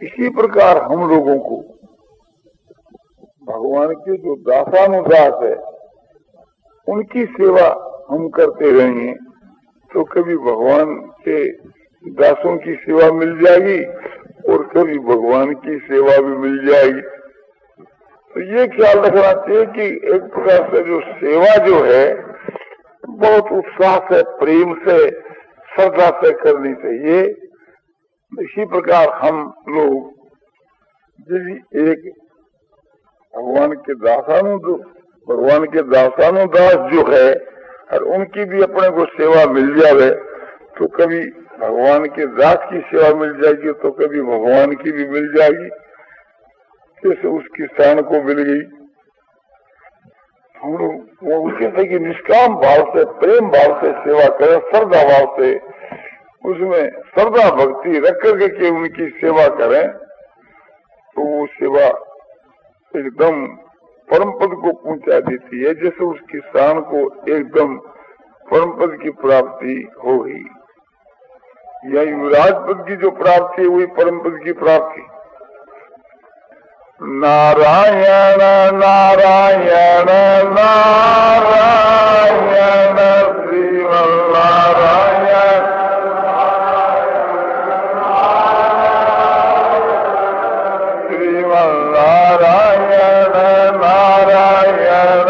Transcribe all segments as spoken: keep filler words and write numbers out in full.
इसी प्रकार हम लोगों को भगवान के जो दासानुदास है उनकी सेवा हम करते रहेंगे तो कभी भगवान के दासों की सेवा मिल जाएगी और कभी भगवान की सेवा भी मिल जाएगी। तो ये ख्याल रखना चाहिए कि एक प्रकार से जो सेवा जो है बहुत उत्साह से, प्रेम से, श्रद्धा से करनी चाहिए। इसी प्रकार हम लोग यदि एक भगवान के दासानु भगवान के दासानुदास जो है और उनकी भी अपने को सेवा मिल जाए तो कभी भगवान के दास की सेवा मिल जाएगी तो कभी भगवान की भी मिल जाएगी, जैसे उसकी शरण को मिल गई। हम लोग वो उसी से कि निष्काम भाव से, प्रेम भाव से सेवा करें, श्रद्धा भाव से, उसमें श्रद्धा भक्ति रख करके के उनकी सेवा करें तो वो सेवा एकदम परम पद को पहुंचा देती है, जैसे उसकी शरण को एकदम परम पद की प्राप्ति हो गई। या युवराज पद की जो प्राप्ति है वही परम पद की प्राप्ति। नारायण नारायण नारायण श्रीमन्नारायण श्रीमन्नारायण नारायण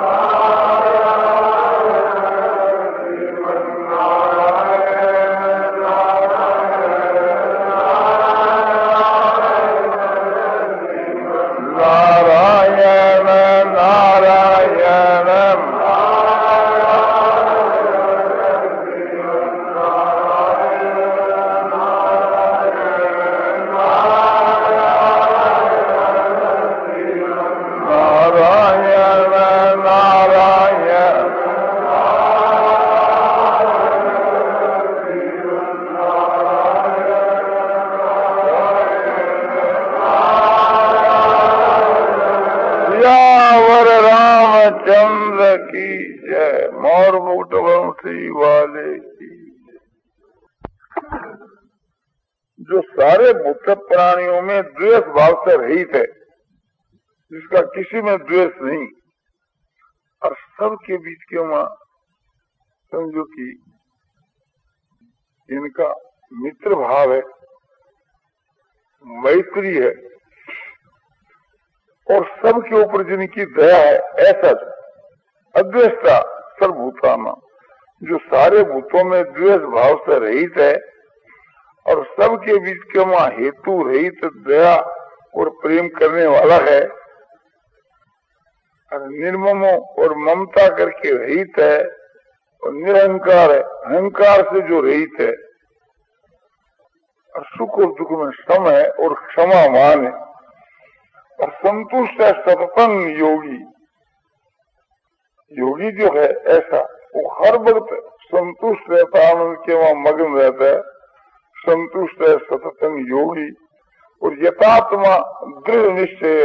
जो सारे भूत प्राणियों में द्वेष भाव से रहित है, जिसका किसी में द्वेष नहीं, और सबके बीच के वहां समझो कि इनका मित्र भाव है, मैत्री है और सबके ऊपर जिनकी दया है, ऐसा अद्वेष्टा सर्वभूताना, जो सारे भूतों में द्वेष भाव से रहित है और सबके बीच के वहां हेतु रहित दया और प्रेम करने वाला है, और निर्ममो और ममता करके रहित है और निरहंकार है, अहंकार से जो रहित है, और सुख और दुख में सम है और क्षमावान है, और संतुष्ट है सततंग योगी। योगी जो है ऐसा वो हर वक्त संतुष्ट रहता है, आनंद के वहां मग्न रहता है, संतुष्ट है सततंग योगी। और यथात्मा दृढ़ निश्चय,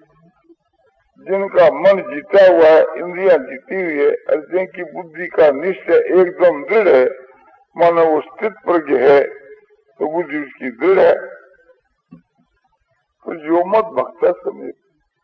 जिनका मन जीता हुआ है, इंद्रियां जीती हुई है, और जिनकी बुद्धि का निश्चय एकदम दृढ़ है, मानो वो स्थित प्रज्ञ है तो बुद्धि उसकी दृढ़ है। तो जो मत भक्त समेत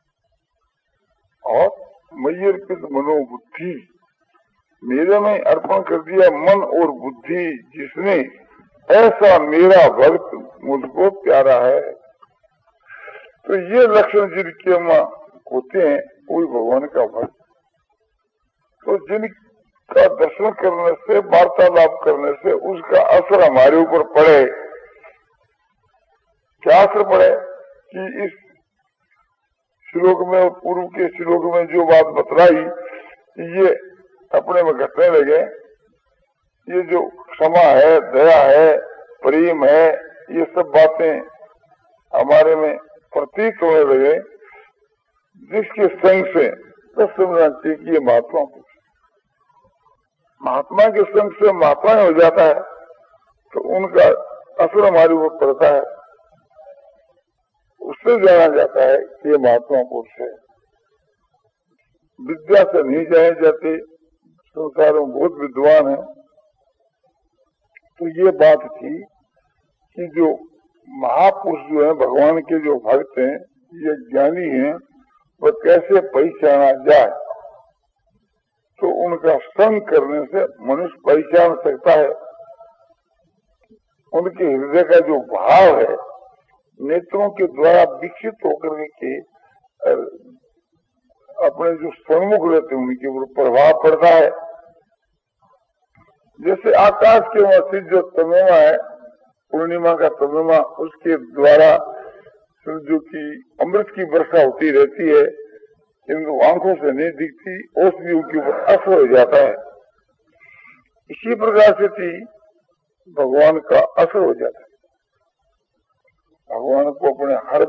और मय्यर्पित मनोबुद्धि, मेरे में अर्पण कर दिया मन और बुद्धि जिसने, ऐसा मेरा भक्त मुझको प्यारा है। तो ये लक्षण जिनके में होते हैं वही भगवान का भक्त। तो जिनका दर्शन करने से, वार्तालाप करने से उसका असर हमारे ऊपर पड़े, क्या असर पड़े कि इस श्लोक में और पूर्व के श्लोक में जो बात बतलाई ये अपने में घटने लगे। ये जो क्षमा है, दया है, प्रेम है, ये सब बातें हमारे में प्रतीत होने लगे, जिसके संग से तब समझना चाहिए कि ये महात्मा पुरुष, महात्मा के संग से महात्मा हो जाता है तो उनका असर हमारे ऊपर पड़ता है, उससे जाना जाता है कि ये महात्मा पुरुष है। विद्या से नहीं जाने जाते, संसार में बहुत विद्वान है। तो ये बात थी कि जो महापुरुष जो है, भगवान के जो भक्त हैं, ये ज्ञानी हैं, वह कैसे पहचाना जाए। तो उनका संग करने से मनुष्य पहचान सकता है। उनके हृदय का जो भाव है, नेत्रों के द्वारा विकसित होकर के अपने जो सन्मुख रहते हैं उनके ऊपर प्रभाव पड़ता है। जैसे आकाश के वहां जो तमिमा है, पूर्णिमा का तमिमा, उसके द्वारा जो की अमृत की वर्षा होती रहती है, किंतु आंखों से नहीं दिखती, औषधियों के ऊपर असर हो जाता है। इसी प्रकार से थी भगवान का असर हो जाता है। भगवान को अपने हर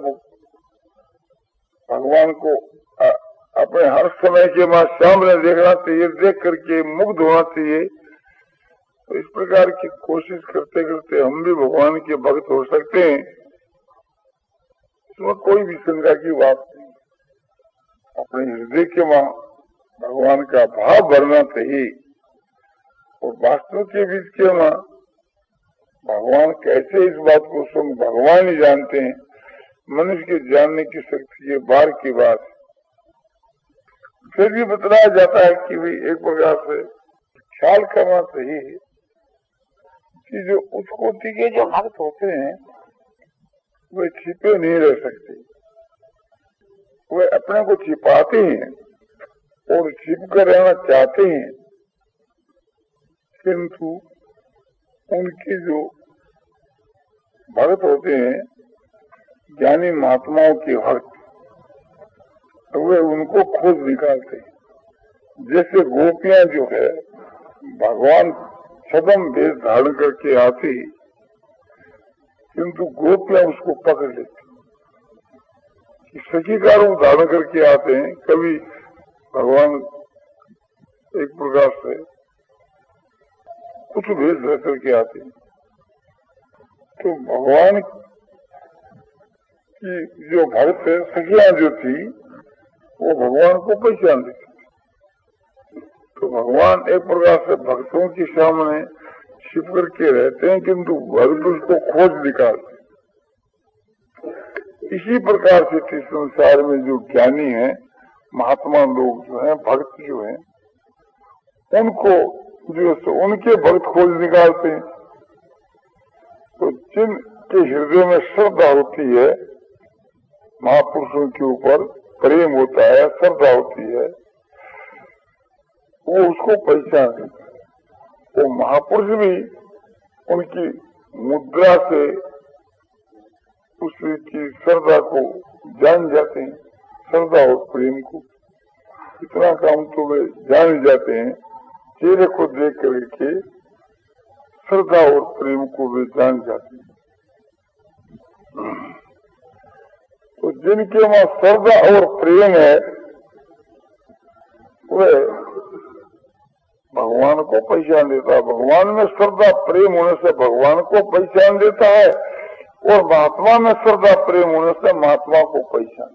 भगवान को अपने हर समय के बाद सामने देखना चाहिए, देख करके मुग्ध होना चाहिए। तो इस प्रकार की कोशिश करते करते हम भी भगवान के भक्त हो सकते हैं, इसमें कोई भी शंका की बात नहीं। अपने हृदय के वहां भगवान का भाव भरना चाहिए, और वास्तव के बीच के वहां भगवान कैसे, इस बात को स्वयं भगवान ही जानते हैं। मनुष्य के जानने की शक्ति ये बार की बात। फिर भी बतलाया जाता है कि भाई एक प्रकार से ख्याल करना चाहिए कि जो उच्च कोटि के जो भक्त होते हैं वे छिपे नहीं रह सकते, वे अपने को छिपाते हैं और छिप कर रहना चाहते हैं, किंतु उनके जो भक्त होते हैं, ज्ञानी महात्माओं के भक्त, वे उनको खोज निकालते हैं। जैसे गोपियां जो है, भगवान छदम वेश धारण करके आती, किंतु गोपियां उसको पकड़ लेती। सखी का रूप धारण करके आते हैं, कभी भगवान एक प्रकार से कुछ भेष धर करके आते हैं। तो भगवान की जो भक्त है, सखियां जो थी, वो भगवान को पहचान लेती। तो भगवान एक प्रकार से भक्तों के सामने छिप करके रहते हैं, किंतु भक्त उसको खोज निकालते। इसी प्रकार से इस संसार में जो ज्ञानी है, महात्मा लोग जो हैं, भक्त जो हैं, उनको जो उनके भक्त खोज निकालते हैं। तो जिनके हृदय में श्रद्धा होती है, महापुरुषों के ऊपर प्रेम होता है, श्रद्धा होती है, वो उसको पहचान लेते हैं। वो महापुरुष भी उनकी मुद्रा से उसकी श्रद्धा को जान जाते हैं, श्रद्धा और प्रेम को। इतना काम तो वे जान जाते हैं, चेहरे को देख करके श्रद्धा और प्रेम को वे जान जाते हैं। तो जिनके वहां श्रद्धा और प्रेम है, वे भगवान को पहचान देता है। भगवान में श्रद्धा प्रेम होने से भगवान को पहचान देता है, और महात्मा में श्रद्धा प्रेम होने से महात्मा को पहचान।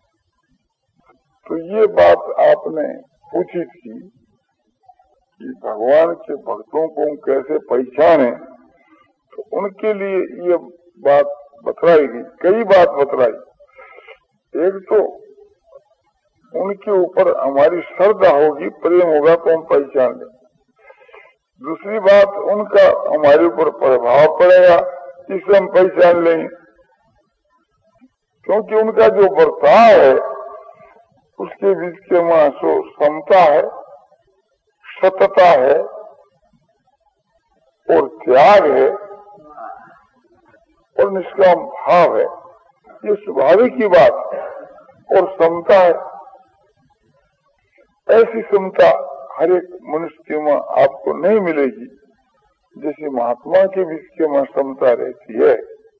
तो ये बात आपने पूछी थी कि भगवान के भक्तों को हम कैसे पहचाने, तो उनके लिए ये बात बतलाई गई, कई बात बतलाई। एक तो उनके ऊपर हमारी श्रद्धा होगी, प्रेम होगा तो हम पहचान लें। दूसरी बात, उनका हमारे ऊपर प्रभाव पड़ेगा, इसे हम पहचान लेंगे, क्योंकि उनका जो बर्ताव है उसके बीच के वहां सो समता है, सतता है और त्याग है और निष्काम भाव है। ये स्वाभाविक की बात है। और समता है, ऐसी समता हर एक मनुष्य के वहां आपको नहीं मिलेगी जैसे महात्मा के बीच के वहां समता रहती है।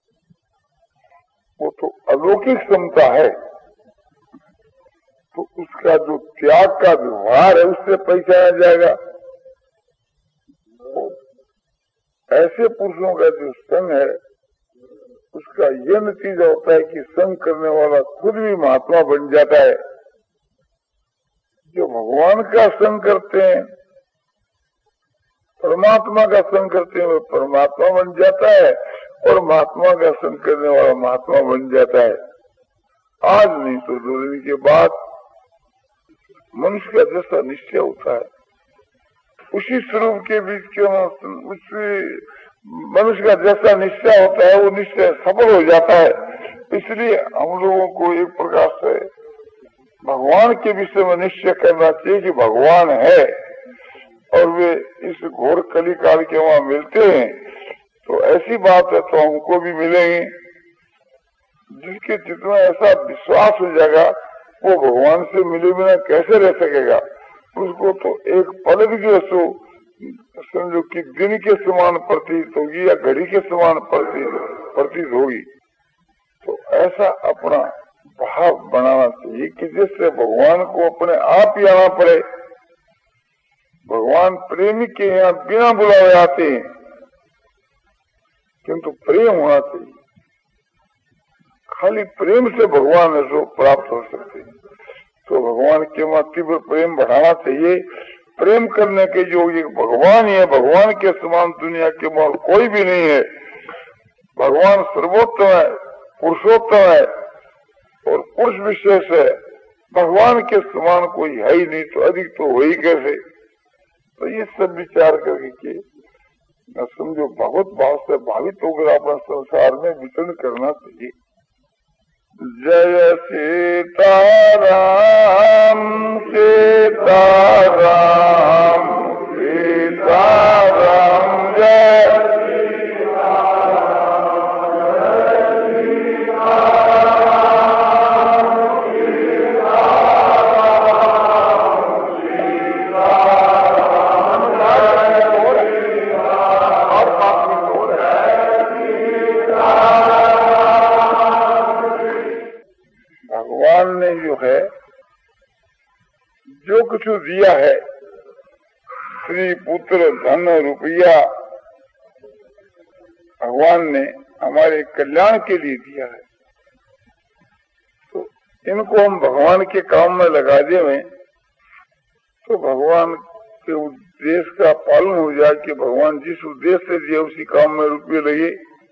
वो तो अलौकिक समता है। तो उसका जो त्याग का व्यवहार है उससे पहचाना जाएगा। ऐसे पुरुषों का जो संग है उसका यह नतीजा होता है कि संग करने वाला खुद भी महात्मा बन जाता है। जो भगवान का संग करते हैं, परमात्मा का संग करते हैं, वो परमात्मा बन जाता है। और महात्मा का संग करने वाला महात्मा बन जाता है। आज नहीं तो दो दिन के बाद मनुष्य का जैसा निश्चय होता है, उसी स्वरूप के बीच के उसी मनुष्य का जैसा निश्चय होता है वो निश्चय सफल हो जाता है। इसलिए हम लोगों को एक प्रकार से भगवान के विषय में निश्चय करना चाहिए कि भगवान है और वे इस घोर कली काल के वहाँ मिलते हैं। तो ऐसी बात है तो हमको भी मिलेंगे। जिसके जितना ऐसा विश्वास हो जाएगा वो भगवान से मिले बिना कैसे रह सकेगा। उसको तो एक पल भी जो सो समझो कि दिन के समान प्रतीत होगी या घड़ी के समान प्रतीत प्रतीत होगी। तो ऐसा अपना भाव बनाना चाहिए कि जिससे भगवान को अपने आप ही आना पड़े। भगवान प्रेमी के यहाँ बिना बुलाए आते हैं, किंतु प्रेम होना चाहिए। खाली प्रेम से भगवान ऐसा प्राप्त हो सकते हैं। तो भगवान के वहाँ तीव्र प्रेम बढ़ाना चाहिए। प्रेम करने के जो ये भगवान ही है, भगवान के समान दुनिया के और कोई भी नहीं है। भगवान सर्वोत्तम है, पुरुषोत्तम है और पुरुष विशेष है। भगवान के समान कोई है ही नहीं, तो अधिक तो हो ही कैसे। तो ये सब विचार करके न समझो भगवत भाव से भावित होकर अपना संसार में विचरण करना चाहिए। जय सीताराम सीताराम सीताराम जय है जो कुछ दिया है, स्त्री पुत्र धन रुपया, भगवान ने हमारे कल्याण के लिए दिया है। तो इनको हम भगवान के काम में लगा दें तो भगवान के उद्देश्य का पालन हो जाए कि भगवान जिस उद्देश्य से दिए उसी काम में रुपये लगे।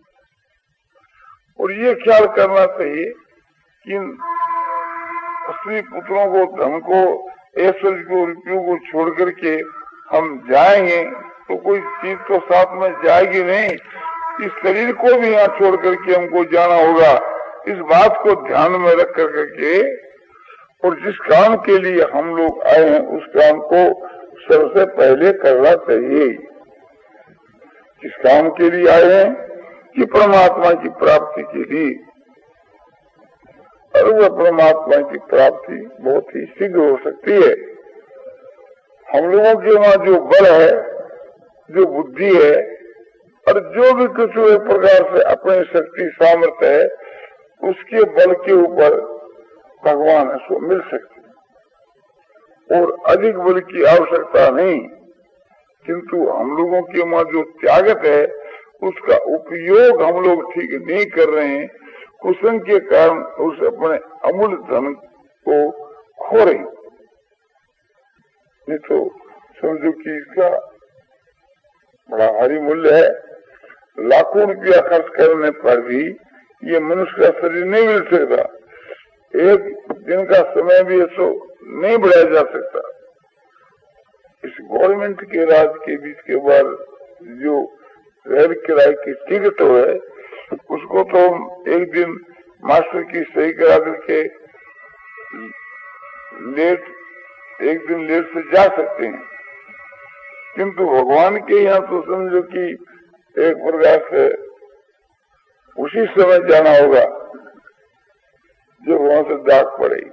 और ये ख्याल करना चाहिए कि स्त्री पुत्रों को, धन को, ऐश्वर्य को, रुपयों को छोड़ करके हम जाएंगे तो कोई चीज तो साथ में जाएगी नहीं। इस शरीर को भी यहाँ छोड़ करके हमको जाना होगा। इस बात को ध्यान में रख कर करके और जिस काम के लिए हम लोग आए हैं उस काम को सबसे पहले करना चाहिए। किस काम के लिए आए हैं कि परमात्मा की प्राप्ति के लिए। और वह परमात्मा की प्राप्ति बहुत ही शीघ्र हो सकती है। हम लोगों के वहाँ जो बल है, जो बुद्धि है और जो भी कुछ एक प्रकार से अपनी शक्ति सामर्थ्य है, उसके बल के ऊपर भगवान इसको मिल सकते और अधिक बल की आवश्यकता नहीं। किंतु हम लोगों के वहाँ जो त्यागत है उसका उपयोग हम लोग ठीक नहीं कर रहे हैं। कुसंग के कारण उस अपने अमूल्य धन को खो रही। नहीं तो समझो कि इसका बड़ा भारी मूल्य है। लाखों रुपया खर्च करने पर भी ये मनुष्य का शरीर नहीं मिल सकता। एक दिन का समय भी ऐसा नहीं बढ़ाया जा सकता। इस गवर्नमेंट के राज के बीच के बाद जो रेल किराए की टिकट है उसको तो हम एक दिन मास्टर की सही करा करके लेट एक दिन लेट से जा सकते हैं। किंतु भगवान के यहाँ तो समझो कि एक प्रकार से उसी समय जाना होगा जब वहां से डाक पड़ेगी।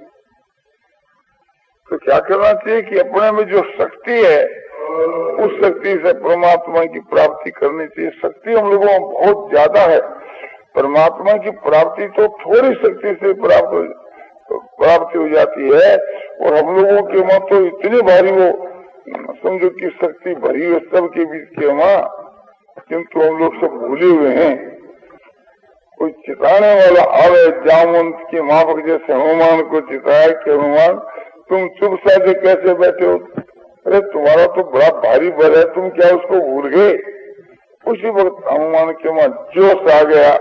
तो क्या करना चाहिए कि अपने में जो शक्ति है उस शक्ति से परमात्मा की प्राप्ति करनी चाहिए। शक्ति हम लोगों में बहुत ज्यादा है। परमात्मा की प्राप्ति तो थोड़ी शक्ति से प्राप्त प्राप्ति हो जाती है और हम लोगों के वहाँ तो इतनी भारी वो समझो कि शक्ति भरी है सबके बीच के वहाँ, किंतु हम लोग सब भूले हुए हैं। कोई चिताने वाला आवे जामवंत के माफक जैसे हनुमान को चिताया कि हनुमान तुम चुप साधे कैसे बैठे हो। अरे तुम्हारा तो बड़ा भारी बल है, तुम क्या उसको भूल गए। उसी वक्त हनुमान के वहां जोश आ गया।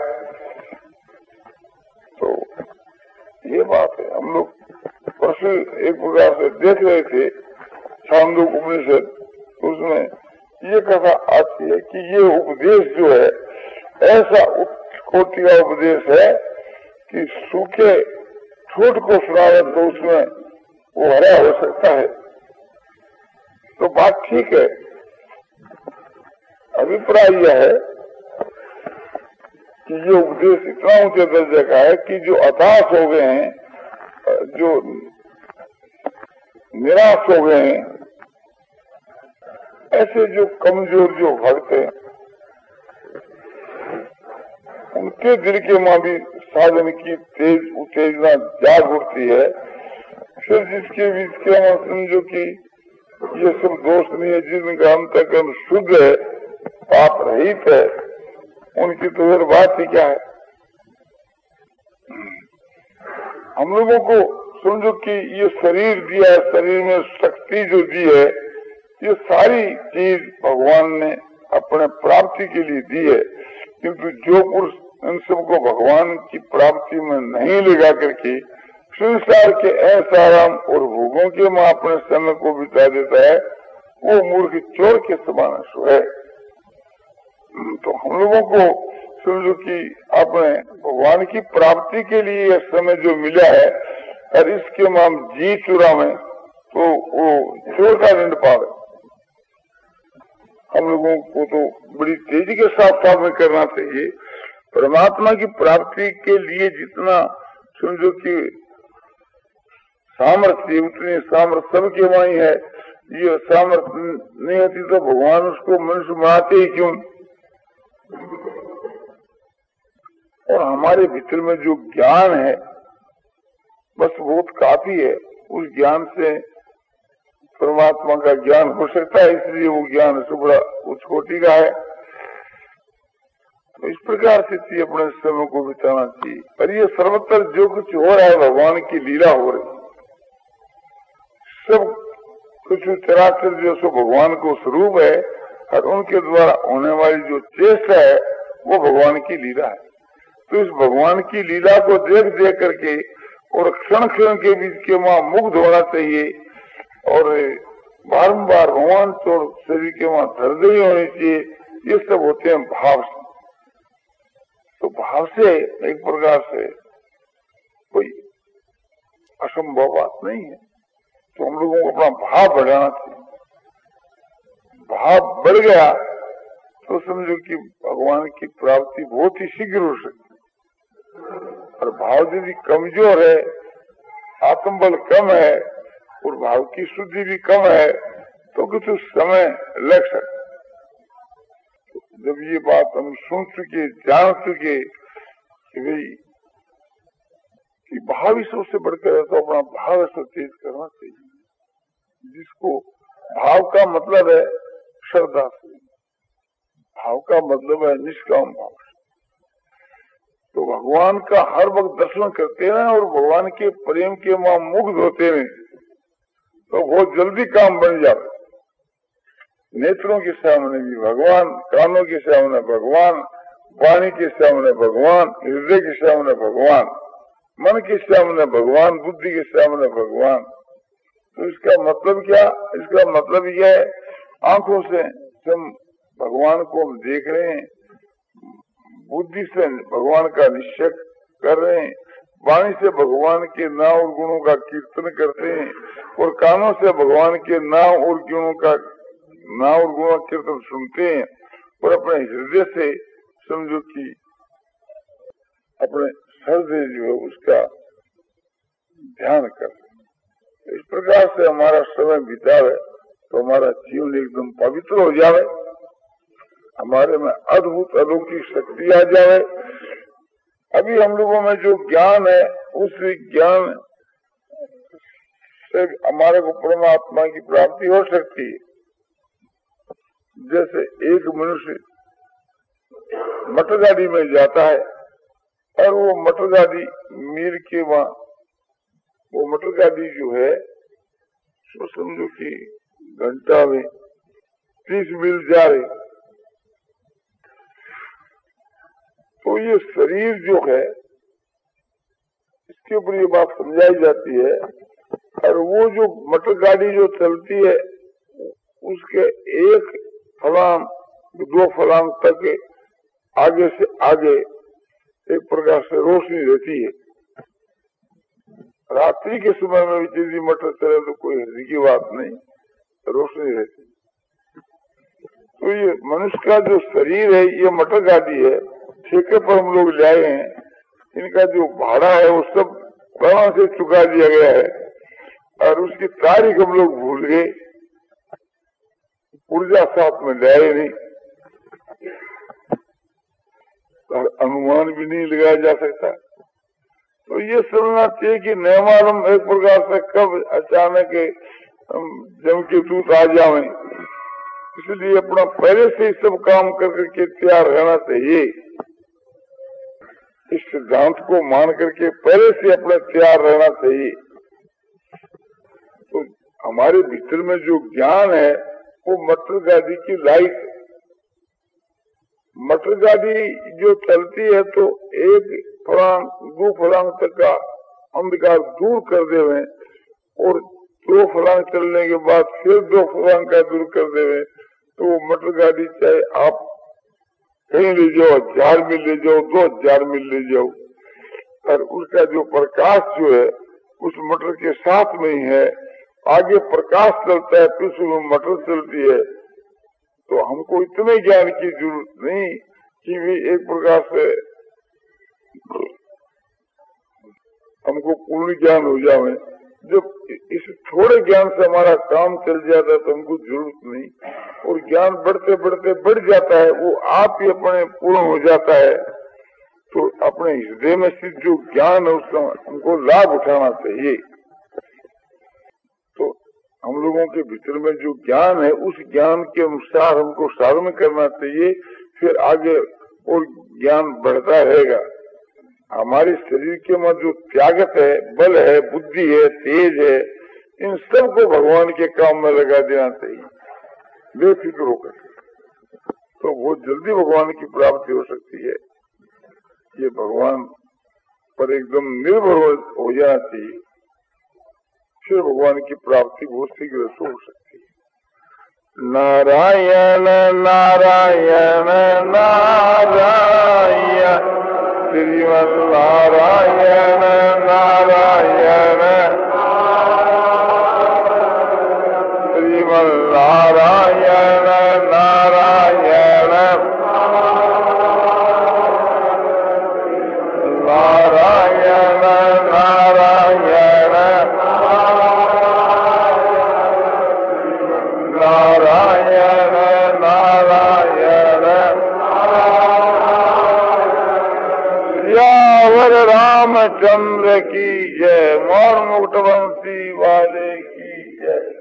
तो ये बात है, हम लोग परसों एक प्रकार से देख रहे थे छांदोग्य उपनिषद, उसमें ये कथा आती है कि ये उपदेश जो है ऐसा उच्च कोटि का उपदेश है कि सूखे ठोट को सुनावे तो उसमें वो हरा हो सकता है। तो बात ठीक है। अभिप्राय यह है कि ये उपदेश इतना ऊंचे दर्जे का है कि जो हताश हो गए हैं, जो निराश हो गए हैं, ऐसे जो कमजोर जो भक्त हैं, उनके दिल के मां भी साधन की तेज उत्तेजना जाग उठती है। फिर जिसके बीच के मां समझो कि ये सब दोष नहीं है, जिनका अंतःकरण शुद्ध है, पाप रहित है, उनकी तो फिर बात ही क्या है। हम लोगों को समझो कि ये शरीर दिया है, शरीर में शक्ति जो दी है, ये सारी चीज भगवान ने अपने प्राप्ति के लिए दी है। किंतु जो पुरुष इन सबको भगवान की प्राप्ति में नहीं लगा करके संसार के ऐसाराम और भोगों के मां अपने समय को बिता देता है, वो मूर्ख चोर के समान है। तो हम लोगों को समझो कि अपने भगवान की प्राप्ति के लिए यह समय जो मिला है, और इसके मां जी चुरा में तो वो चोर का दंड पावे। हम लोगों को तो बड़ी तेजी के साथ काम करना चाहिए। परमात्मा की प्राप्ति के लिए जितना समझो कि सामर्थ्य, उतनी सामर्थ्य सबके वहीं है। ये सामर्थ्य नहीं होती तो भगवान उसको मनुष्य बनाते ही क्यों। और हमारे भीतर में जो ज्ञान है बस बहुत काफी है। उस ज्ञान से परमात्मा का ज्ञान हो सकता है, इसलिए वो ज्ञान से बड़ा उच्च कोटि का है। तो इस प्रकार से अपने समय को बिताना चाहिए। पर ये सर्वत्र जो कुछ हो रहा है भगवान की लीला हो रही, सब कुछ चराचर जो सो भगवान को स्वरूप है, और उनके द्वारा होने वाली जो चेष्टा है वो भगवान की लीला है। तो इस भगवान की लीला को देख देख करके और क्षण क्षण के बीच के वहां मुग्ध होना चाहिए, और बारम्बार भगवान तो शरीर के वहां हृदय होनी चाहिए। ये सब होते हैं भाव से। तो भाव से एक प्रकार से कोई असंभव बात नहीं है। तो हम लोगों को अपना भाव बढ़ाना चाहिए। भाव बढ़ गया तो समझो कि भगवान की प्राप्ति बहुत ही शीघ्र हो सकती है। और भाव यदि कमजोर है, आत्मबल कम है और भाव की शुद्धि भी कम है, तो कुछ समय लग सकता। जब ये बात हम सुन चुके, जान चुके कि भाई कि भाव ही सबसे बढ़कर है, तो अपना भाव ऐसा तेज करना चाहिए। जिसको भाव का मतलब है श्रद्धा से, भाव का मतलब है निष्काम भाव से। तो भगवान का हर वक्त दर्शन करते रहे और भगवान के प्रेम के वहां मुग्ध होते रहे, तो बहुत जल्दी काम बन जाए। नेत्रों के सामने भी भगवान, कानों के सामने भगवान, वाणी के सामने भगवान, हृदय के सामने भगवान, मन के सामने भगवान, बुद्धि के सामने भगवान। तो इसका मतलब क्या? इसका मतलब यह है, आंखों से हम भगवान को हम देख रहे हैं, बुद्धि से भगवान का निश्चय कर रहे हैं, वाणी से भगवान के नाम और गुणों का कीर्तन करते हैं, और कानों से भगवान के नाम और गुणों का नाम और गुणों का कीर्तन सुनते हैं, और अपने हृदय से समझो कि अपने हृदय जो है उसका ध्यान कर। इस प्रकार से हमारा समय बितावे तो हमारा जीवन एकदम पवित्र हो जावे, हमारे में अद्भुत अलौकिक शक्ति आ जावे। अभी हम लोगों में जो ज्ञान है, उस ज्ञान से हमारे को परमात्मा की प्राप्ति हो सकती है। जैसे एक मनुष्य मोटर गाड़ी में जाता है और वो मोटर गाड़ी मील के वहां, वो मोटर गाड़ी जो है तो समझो कि घंटा में तीस मील जा रही, तो ये शरीर जो है इसके ऊपर ये बात समझाई जाती है। और वो जो मोटर गाड़ी जो चलती है उसके एक फलांग दो फलांग तक आगे से आगे एक प्रकार से रोशनी रहती है। रात्रि के समय में भी यदि मोटर चले तो कोई हर्ज की बात नहीं, रोशनी रहती। तो ये मनुष्य का जो शरीर है ये मोटर गाड़ी है, ठेके पर हम लोग लाए हैं। इनका जो भाड़ा है वो सब कहाँ से चुका दिया गया है और उसकी तारीख हम लोग भूल गए, ऊर्जा साथ में लाए नहीं और अनुमान भी नहीं लगाया जा सकता। तो ये समझना चाहिए कि न मालूम एक प्रकार से कब अचानक जम के टूट आ जाए, इसलिए अपना पहले से ही सब काम कर करके तैयार रहना चाहिए। इस सिद्धांत को मान करके पहले से अपने तैयार रहना चाहिए। तो हमारे भीतर में जो ज्ञान है वो मोटर गाड़ी की लाइट है। मोटर गाड़ी जो चलती है तो एक फलांग दो फलांग तक का अंधकार दूर कर देवे और दो फलांग चलने के बाद फिर दो फलांग का दूर कर देवे। तो मोटर गाड़ी चाहे आप कहीं ले जाओ, हजार मील ले जाओ, दो हजार मील ले जाओ, और उसका जो प्रकाश जो है उस मोटर के साथ में ही है। आगे प्रकाश चलता है, पीछे में मोटर चलती है। तो हमको इतने ज्ञान की जरूरत नहीं कि भी एक प्रकार से हमको पूर्ण ज्ञान हो जाए। जब इस थोड़े ज्ञान से हमारा काम चल जाता है तो हमको जरूरत नहीं, और ज्ञान बढ़ते बढ़ते बढ़ जाता है, वो आप ही अपने पूर्ण हो जाता है। तो अपने हृदय में स्थित जो ज्ञान है उसका हमको लाभ उठाना चाहिए। तो हम लोगों के भीतर में जो ज्ञान है उस ज्ञान के अनुसार हमको साधन करना चाहिए, फिर आगे और ज्ञान बढ़ता रहेगा। हमारे शरीर के में जो त्यागत है, बल है, बुद्धि है, तेज है, इन सब को भगवान के काम में लगा देना चाहिए बेफिक्र होकर, तो बहुत जल्दी भगवान की प्राप्ति हो सकती है। ये भगवान पर एकदम निर्भर हो जाना चाहिए, फिर भगवान की प्राप्ति बहुत शीघ्र हो सकती है। नारायण नारायण नारायण श्रीमन नारायण नारायण श्रीमन नारायण नारायण नारायण नारायण नारायण नारायण यावर रामचंद्र की जय, मोर मुकुटवंशी वाले की जय।